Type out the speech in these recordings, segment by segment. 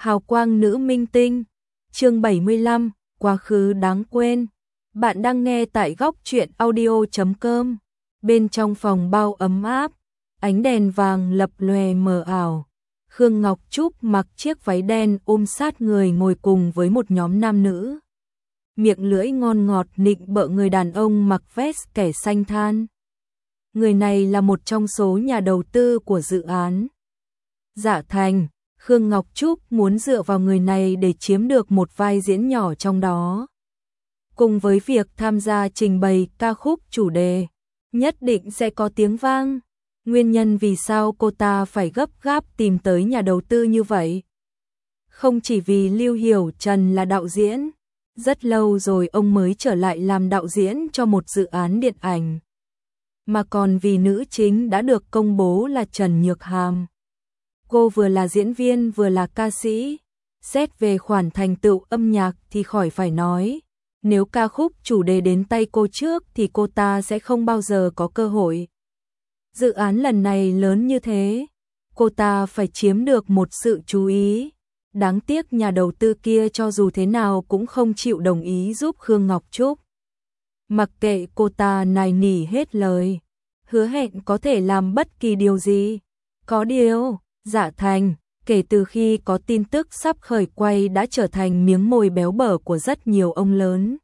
Hào quang nữ minh tinh, chương 75, quá khứ đáng quên. Bạn đang nghe tại góc truyện audio.com. Bên trong phòng bao ấm áp, ánh đèn vàng lập lòe mờ ảo. Khương Ngọc Trúc mặc chiếc váy đen ôm sát người ngồi cùng với một nhóm nam nữ. Miệng lưỡi ngon ngọt nịnh bợ người đàn ông mặc vest kẻ xanh than. Người này là một trong số nhà đầu tư của dự án Dạ Thành. Khương Ngọc Trúc muốn dựa vào người này để chiếm được một vai diễn nhỏ trong đó. Cùng với việc tham gia trình bày ca khúc chủ đề, nhất định sẽ có tiếng vang. Nguyên nhân vì sao cô ta phải gấp gáp tìm tới nhà đầu tư như vậy? Không chỉ vì Lưu Hiểu Trần là đạo diễn, rất lâu rồi ông mới trở lại làm đạo diễn cho một dự án điện ảnh, mà còn vì nữ chính đã được công bố là Trần Nhược Hàm. Cô vừa là diễn viên vừa là ca sĩ, xét về khoản thành tựu âm nhạc thì khỏi phải nói. Nếu ca khúc chủ đề đến tay cô trước thì cô ta sẽ không bao giờ có cơ hội. Dự án lần này lớn như thế, cô ta phải chiếm được một sự chú ý. Đáng tiếc nhà đầu tư kia cho dù thế nào cũng không chịu đồng ý giúp Khương Ngọc Trúc. Mặc kệ cô ta nài nỉ hết lời, hứa hẹn có thể làm bất kỳ điều gì. Có điều, Dạ Thành, kể từ khi có tin tức sắp khởi quay đã trở thành miếng mồi béo bở của rất nhiều ông lớn.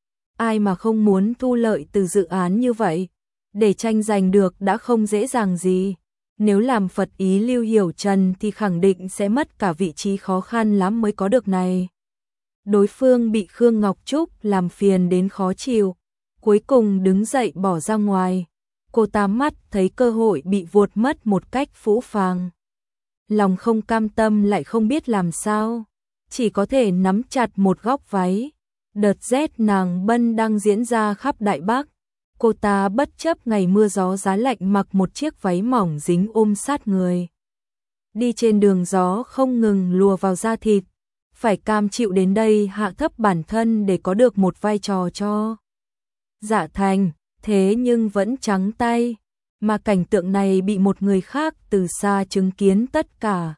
Ai mà không muốn thu lợi từ dự án như vậy, để tranh giành được đã không dễ dàng gì. Nếu làm phật ý Lưu Hiểu Trần thì khẳng định sẽ mất cả vị trí khó khăn lắm mới có được này. Đối phương bị Khương Ngọc Trúc làm phiền đến khó chịu, cuối cùng đứng dậy bỏ ra ngoài. Cô ta mắt thấy cơ hội bị vuột mất một cách phũ phàng. Lòng không cam tâm lại không biết làm sao, chỉ có thể nắm chặt một góc váy. Đợt rét nàng bân đang diễn ra khắp Đại Bắc, cô ta bất chấp ngày mưa gió giá lạnh mặc một chiếc váy mỏng dính ôm sát người. Đi trên đường gió không ngừng lùa vào da thịt, phải cam chịu đến đây hạ thấp bản thân để có được một vai trò cho Dạ Thành, thế nhưng vẫn trắng tay. Mà cảnh tượng này bị một người khác từ xa chứng kiến tất cả,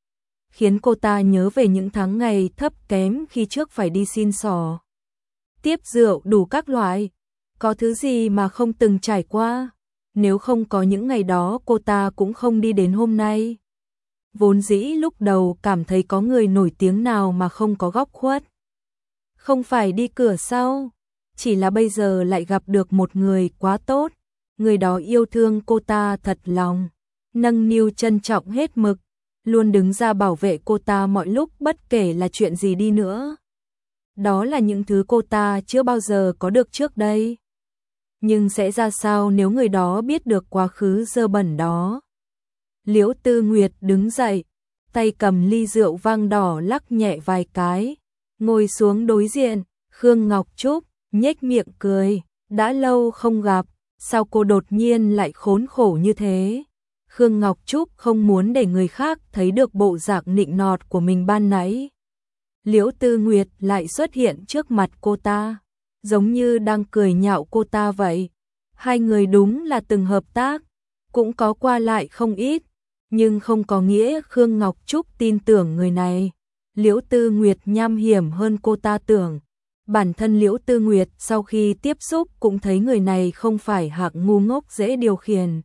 khiến cô ta nhớ về những tháng ngày thấp kém khi trước phải đi xin xỏ, tiếp rượu đủ các loại. Có thứ gì mà không từng trải qua, nếu không có những ngày đó cô ta cũng không đi đến hôm nay. Vốn dĩ lúc đầu cảm thấy có người nổi tiếng nào mà không có góc khuất, không phải đi cửa sau, chỉ là bây giờ lại gặp được một người quá tốt. Người đó yêu thương cô ta thật lòng, nâng niu trân trọng hết mực, luôn đứng ra bảo vệ cô ta mọi lúc bất kể là chuyện gì đi nữa. Đó là những thứ cô ta chưa bao giờ có được trước đây. Nhưng sẽ ra sao nếu người đó biết được quá khứ dơ bẩn đó? Liễu Tư Nguyệt đứng dậy, tay cầm ly rượu vang đỏ lắc nhẹ vài cái, ngồi xuống đối diện. Khương Ngọc Trúc nhếch miệng cười, đã lâu không gặp, sao cô đột nhiên lại khốn khổ như thế? Khương Ngọc Trúc không muốn để người khác thấy được bộ dạng nịnh nọt của mình ban nãy. Liễu Tư Nguyệt lại xuất hiện trước mặt cô ta, giống như đang cười nhạo cô ta vậy. Hai người đúng là từng hợp tác, cũng có qua lại không ít, nhưng không có nghĩa Khương Ngọc Trúc tin tưởng người này. Liễu Tư Nguyệt nham hiểm hơn cô ta tưởng. Bản thân Liễu Tư Nguyệt sau khi tiếp xúc cũng thấy người này không phải hạng ngu ngốc dễ điều khiển.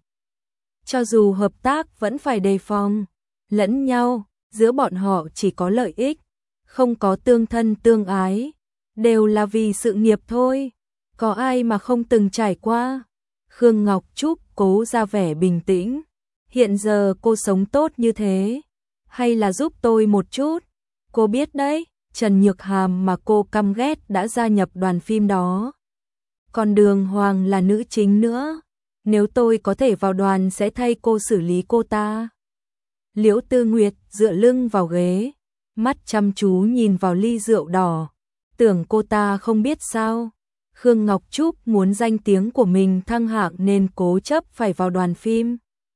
Cho dù hợp tác vẫn phải đề phòng lẫn nhau, giữa bọn họ chỉ có lợi ích, không có tương thân tương ái, đều là vì sự nghiệp thôi. Có ai mà không từng trải qua? Khương Ngọc Trúc cố ra vẻ bình tĩnh. Hiện giờ cô sống tốt như thế, hay là giúp tôi một chút? Cô biết đấy, Trần Nhược Hàm mà cô căm ghét đã gia nhập đoàn phim đó. Còn Đường Hoàng là nữ chính nữa. Nếu tôi có thể vào đoàn sẽ thay cô xử lý cô ta. Liễu Tư Nguyệt dựa lưng vào ghế, mắt chăm chú nhìn vào ly rượu đỏ. Tưởng cô ta không biết sao? Khương Ngọc Trúc muốn danh tiếng của mình thăng hạng nên cố chấp phải vào đoàn phim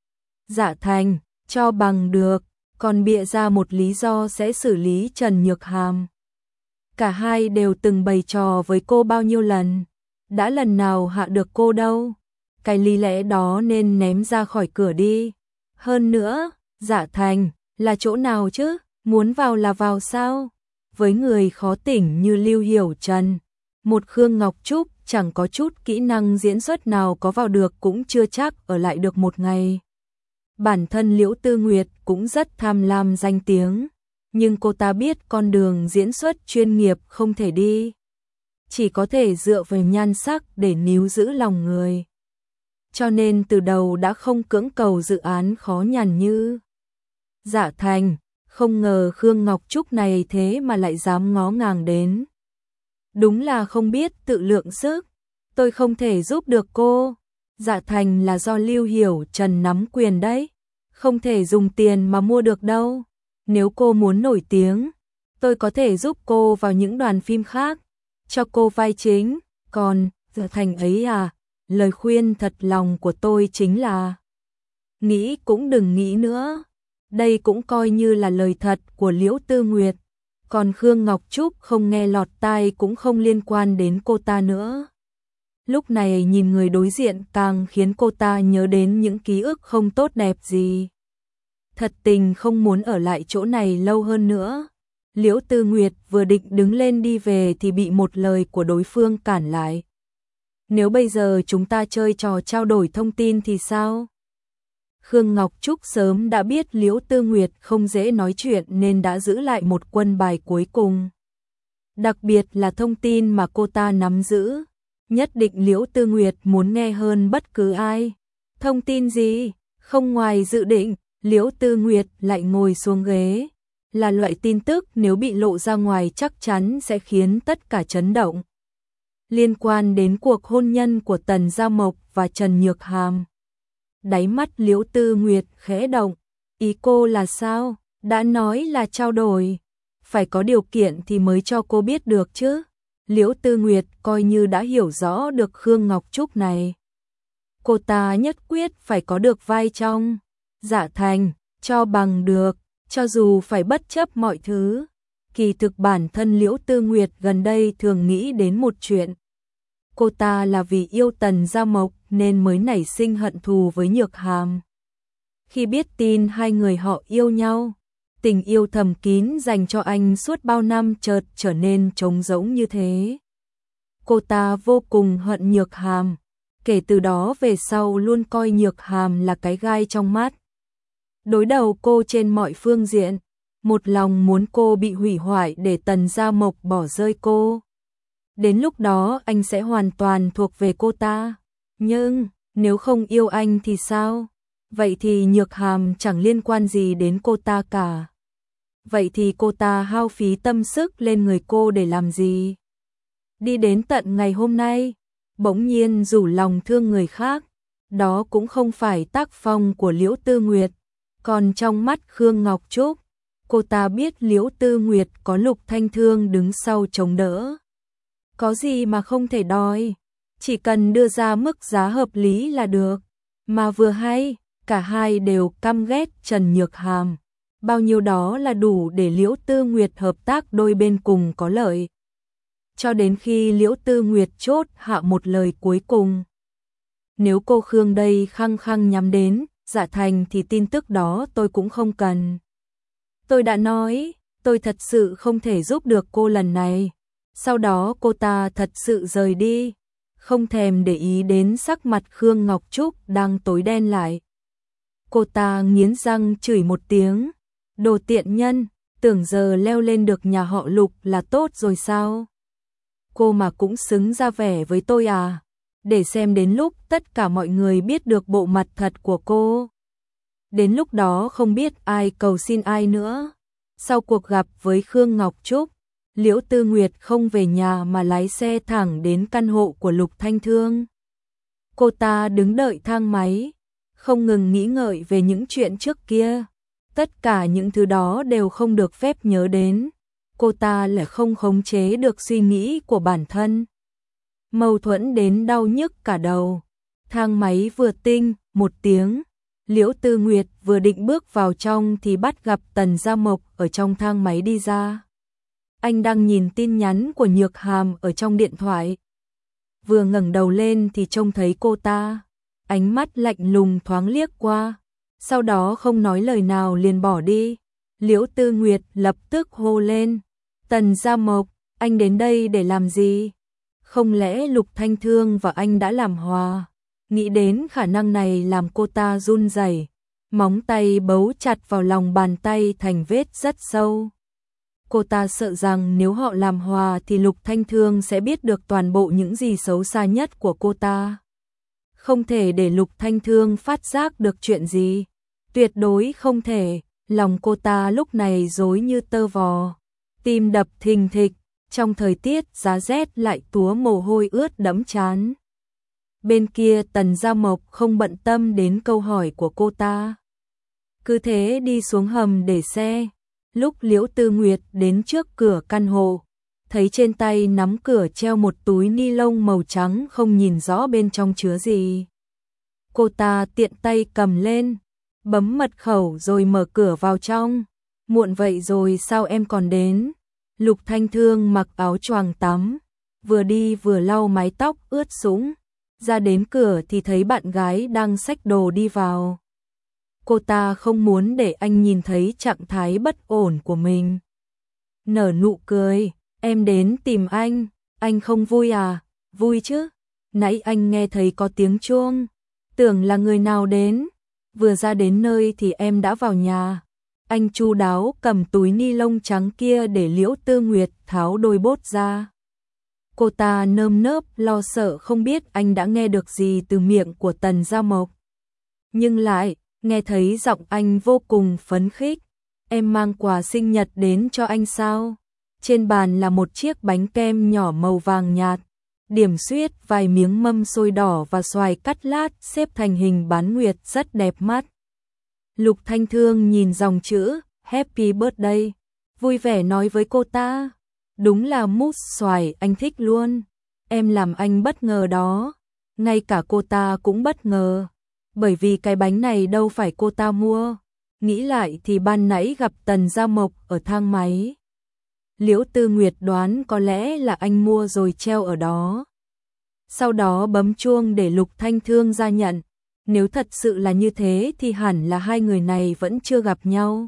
Dạ Thành, cho bằng được, còn bịa ra một lý do sẽ xử lý Trần Nhược Hàm. Cả hai đều từng bày trò với cô bao nhiêu lần, đã lần nào hạ được cô đâu. Cái lý lẽ đó nên ném ra khỏi cửa đi. Hơn nữa, Dạ Thành là chỗ nào chứ? Muốn vào là vào sao? Với người khó tỉnh như Lưu Hiểu Trần, một Khương Ngọc Trúc chẳng có chút kỹ năng diễn xuất nào có vào được cũng chưa chắc ở lại được một ngày. Bản thân Liễu Tư Nguyệt cũng rất tham lam danh tiếng, nhưng cô ta biết con đường diễn xuất chuyên nghiệp không thể đi. Chỉ có thể dựa vào nhan sắc để níu giữ lòng người. Cho nên từ đầu đã không cưỡng cầu dự án khó nhằn như Dạ Thành, không ngờ Khương Ngọc Trúc này thế mà lại dám ngó ngàng đến. Đúng là không biết tự lượng sức, tôi không thể giúp được cô. Dạ Thành là do Lưu Hiểu Trần nắm quyền đấy, không thể dùng tiền mà mua được đâu. Nếu cô muốn nổi tiếng, tôi có thể giúp cô vào những đoàn phim khác, cho cô vai chính, còn Dạ Thành ấy à, lời khuyên thật lòng của tôi chính là nghĩ cũng đừng nghĩ nữa. Đây cũng coi như là lời thật của Liễu Tư Nguyệt, còn Khương Ngọc Trúc không nghe lọt tai cũng không liên quan đến cô ta nữa. Lúc này nhìn người đối diện càng khiến cô ta nhớ đến những ký ức không tốt đẹp gì. Thật tình không muốn ở lại chỗ này lâu hơn nữa. Liễu Tư Nguyệt vừa định đứng lên đi về thì bị một lời của đối phương cản lại. Nếu bây giờ chúng ta chơi trò trao đổi thông tin thì sao? Khương Ngọc Trúc sớm đã biết Liễu Tư Nguyệt không dễ nói chuyện nên đã giữ lại một quân bài cuối cùng. Đặc biệt là thông tin mà cô ta nắm giữ. Nhất định Liễu Tư Nguyệt muốn nghe hơn bất cứ ai. Thông tin gì? Không ngoài dự định, Liễu Tư Nguyệt lại ngồi xuống ghế. Là loại tin tức nếu bị lộ ra ngoài chắc chắn sẽ khiến tất cả chấn động. Liên quan đến cuộc hôn nhân của Tần Gia Mộc và Trần Nhược Hàm. Đáy mắt Liễu Tư Nguyệt khẽ động. Ý cô là sao? Đã nói là trao đổi. Phải có điều kiện thì mới cho cô biết được chứ. Liễu Tư Nguyệt coi như đã hiểu rõ được Khương Ngọc Trúc này. Cô ta nhất quyết phải có được vai trong Dạ Thành, cho bằng được, cho dù phải bất chấp mọi thứ. Kỳ thực bản thân Liễu Tư Nguyệt gần đây thường nghĩ đến một chuyện. Cô ta là vì yêu Tần Gia Mộc nên mới nảy sinh hận thù với Nhược Hàm. Khi biết tin hai người họ yêu nhau, tình yêu thầm kín dành cho anh suốt bao năm chợt trở nên trống rỗng như thế. Cô ta vô cùng hận Nhược Hàm, kể từ đó về sau luôn coi Nhược Hàm là cái gai trong mắt. Đối đầu cô trên mọi phương diện, một lòng muốn cô bị hủy hoại để Tần Gia Mộc bỏ rơi cô. Đến lúc đó anh sẽ hoàn toàn thuộc về cô ta. Nhưng, nếu không yêu anh thì sao? Vậy thì Nhược Hàm chẳng liên quan gì đến cô ta cả. Vậy thì cô ta hao phí tâm sức lên người cô để làm gì? Đi đến tận ngày hôm nay, bỗng nhiên rủ lòng thương người khác. Đó cũng không phải tác phong của Liễu Tư Nguyệt. Còn trong mắt Khương Ngọc Trúc, cô ta biết Liễu Tư Nguyệt có Lục Thanh Thương đứng sau chống đỡ. Có gì mà không thể đòi, chỉ cần đưa ra mức giá hợp lý là được. Mà vừa hay, cả hai đều căm ghét Trần Nhược Hàm. Bao nhiêu đó là đủ để Liễu Tư Nguyệt hợp tác đôi bên cùng có lợi. Cho đến khi Liễu Tư Nguyệt chốt hạ một lời cuối cùng. Nếu cô Khương đây khăng khăng nhắm đến Dạ Thành thì tin tức đó tôi cũng không cần. Tôi đã nói, tôi thật sự không thể giúp được cô lần này. Sau đó cô ta thật sự rời đi, không thèm để ý đến sắc mặt Khương Ngọc Trúc đang tối đen lại. Cô ta nghiến răng chửi một tiếng, đồ tiện nhân, tưởng giờ leo lên được nhà họ Lục là tốt rồi sao? Cô mà cũng xứng ra vẻ với tôi à? Để xem đến lúc tất cả mọi người biết được bộ mặt thật của cô. Đến lúc đó không biết ai cầu xin ai nữa. Sau cuộc gặp với Khương Ngọc Trúc, Liễu Tư Nguyệt không về nhà mà lái xe thẳng đến căn hộ của Lục Thanh Thương. Cô ta đứng đợi thang máy, không ngừng nghĩ ngợi về những chuyện trước kia. Tất cả những thứ đó đều không được phép nhớ đến. Cô ta lại không khống chế được suy nghĩ của bản thân. Mâu thuẫn đến đau nhức cả đầu. Thang máy vừa tinh, một tiếng. Liễu Tư Nguyệt vừa định bước vào trong thì bắt gặp Tần Gia Mộc ở trong thang máy đi ra. Anh đang nhìn tin nhắn của Nhược Hàm ở trong điện thoại. Vừa ngẩng đầu lên thì trông thấy cô ta. Ánh mắt lạnh lùng thoáng liếc qua. Sau đó không nói lời nào liền bỏ đi. Liễu Tư Nguyệt lập tức hô lên, Tần Gia Mộc, anh đến đây để làm gì? Không lẽ Lục Thanh Thương và anh đã làm hòa? Nghĩ đến khả năng này làm cô ta run rẩy, móng tay bấu chặt vào lòng bàn tay thành vết rất sâu. Cô ta sợ rằng nếu họ làm hòa thì Lục Thanh Thương sẽ biết được toàn bộ những gì xấu xa nhất của cô ta. Không thể để Lục Thanh Thương phát giác được chuyện gì. Tuyệt đối không thể. Lòng cô ta lúc này rối như tơ vò, tim đập thình thịch, trong thời tiết giá rét lại túa mồ hôi ướt đẫm trán. Bên kia Tần Gia Mộc không bận tâm đến câu hỏi của cô ta. Cứ thế đi xuống hầm để xe. Lúc Liễu Tư Nguyệt đến trước cửa căn hộ, thấy trên tay nắm cửa treo một túi ni lông màu trắng không nhìn rõ bên trong chứa gì. Cô ta tiện tay cầm lên, bấm mật khẩu rồi mở cửa vào trong. Muộn vậy rồi sao em còn đến? Lục Thanh Thương mặc áo choàng tắm, vừa đi vừa lau mái tóc ướt sũng. Ra đến cửa thì thấy bạn gái đang xách đồ đi vào. Cô ta không muốn để anh nhìn thấy trạng thái bất ổn của mình. Nở nụ cười, em đến tìm anh không vui à? Vui chứ, nãy anh nghe thấy có tiếng chuông, tưởng là người nào đến. Vừa ra đến nơi thì em đã vào nhà. Anh chu đáo cầm túi ni lông trắng kia để Liễu Tư Nguyệt tháo đôi bốt ra. Cô ta nơm nớp lo sợ không biết anh đã nghe được gì từ miệng của Tần Gia Mộc. Nhưng lại nghe thấy giọng anh vô cùng phấn khích. Em mang quà sinh nhật đến cho anh sao? Trên bàn là một chiếc bánh kem nhỏ màu vàng nhạt, điểm xuyết vài miếng mâm xôi đỏ và xoài cắt lát xếp thành hình bán nguyệt rất đẹp mắt. Lục Thanh Thương nhìn dòng chữ Happy Birthday, vui vẻ nói với cô ta. Đúng là mousse xoài anh thích luôn. Em làm anh bất ngờ đó. Ngay cả cô ta cũng bất ngờ. Bởi vì cái bánh này đâu phải cô ta mua. Nghĩ lại thì ban nãy gặp Tần Gia Mộc ở thang máy. Liễu Tư Nguyệt đoán có lẽ là anh mua rồi treo ở đó. Sau đó bấm chuông để Lục Thanh Thương ra nhận. Nếu thật sự là như thế thì hẳn là hai người này vẫn chưa gặp nhau.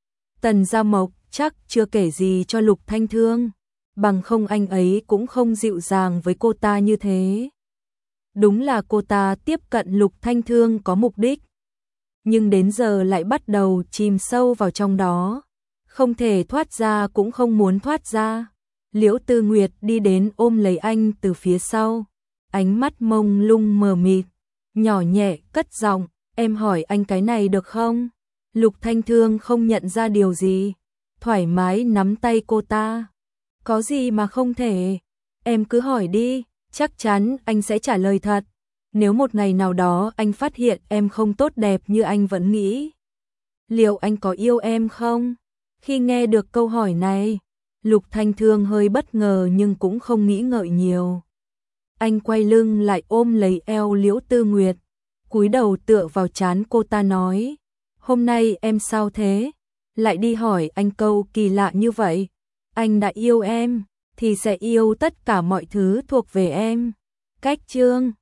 Tần Gia Mộc chắc chưa kể gì cho Lục Thanh Thương, bằng không anh ấy cũng không dịu dàng với cô ta như thế. Đúng là cô ta tiếp cận Lục Thanh Thương có mục đích, nhưng đến giờ lại bắt đầu chìm sâu vào trong đó, không thể thoát ra cũng không muốn thoát ra. Liễu Tư Nguyệt đi đến ôm lấy anh từ phía sau, ánh mắt mông lung mờ mịt, nhỏ nhẹ cất giọng, em hỏi anh cái này được không? Lục Thanh Thương không nhận ra điều gì, thoải mái nắm tay cô ta. Có gì mà không thể, em cứ hỏi đi, chắc chắn anh sẽ trả lời thật. Nếu một ngày nào đó anh phát hiện em không tốt đẹp như anh vẫn nghĩ, liệu anh có yêu em không? Khi nghe được câu hỏi này, Lục Thanh Thương hơi bất ngờ nhưng cũng không nghĩ ngợi nhiều. Anh quay lưng lại ôm lấy eo Liễu Tư Nguyệt, cúi đầu tựa vào trán cô ta nói, hôm nay em sao thế? Lại đi hỏi anh câu kỳ lạ như vậy. Anh đã yêu em, thì sẽ yêu tất cả mọi thứ thuộc về em. Cách chương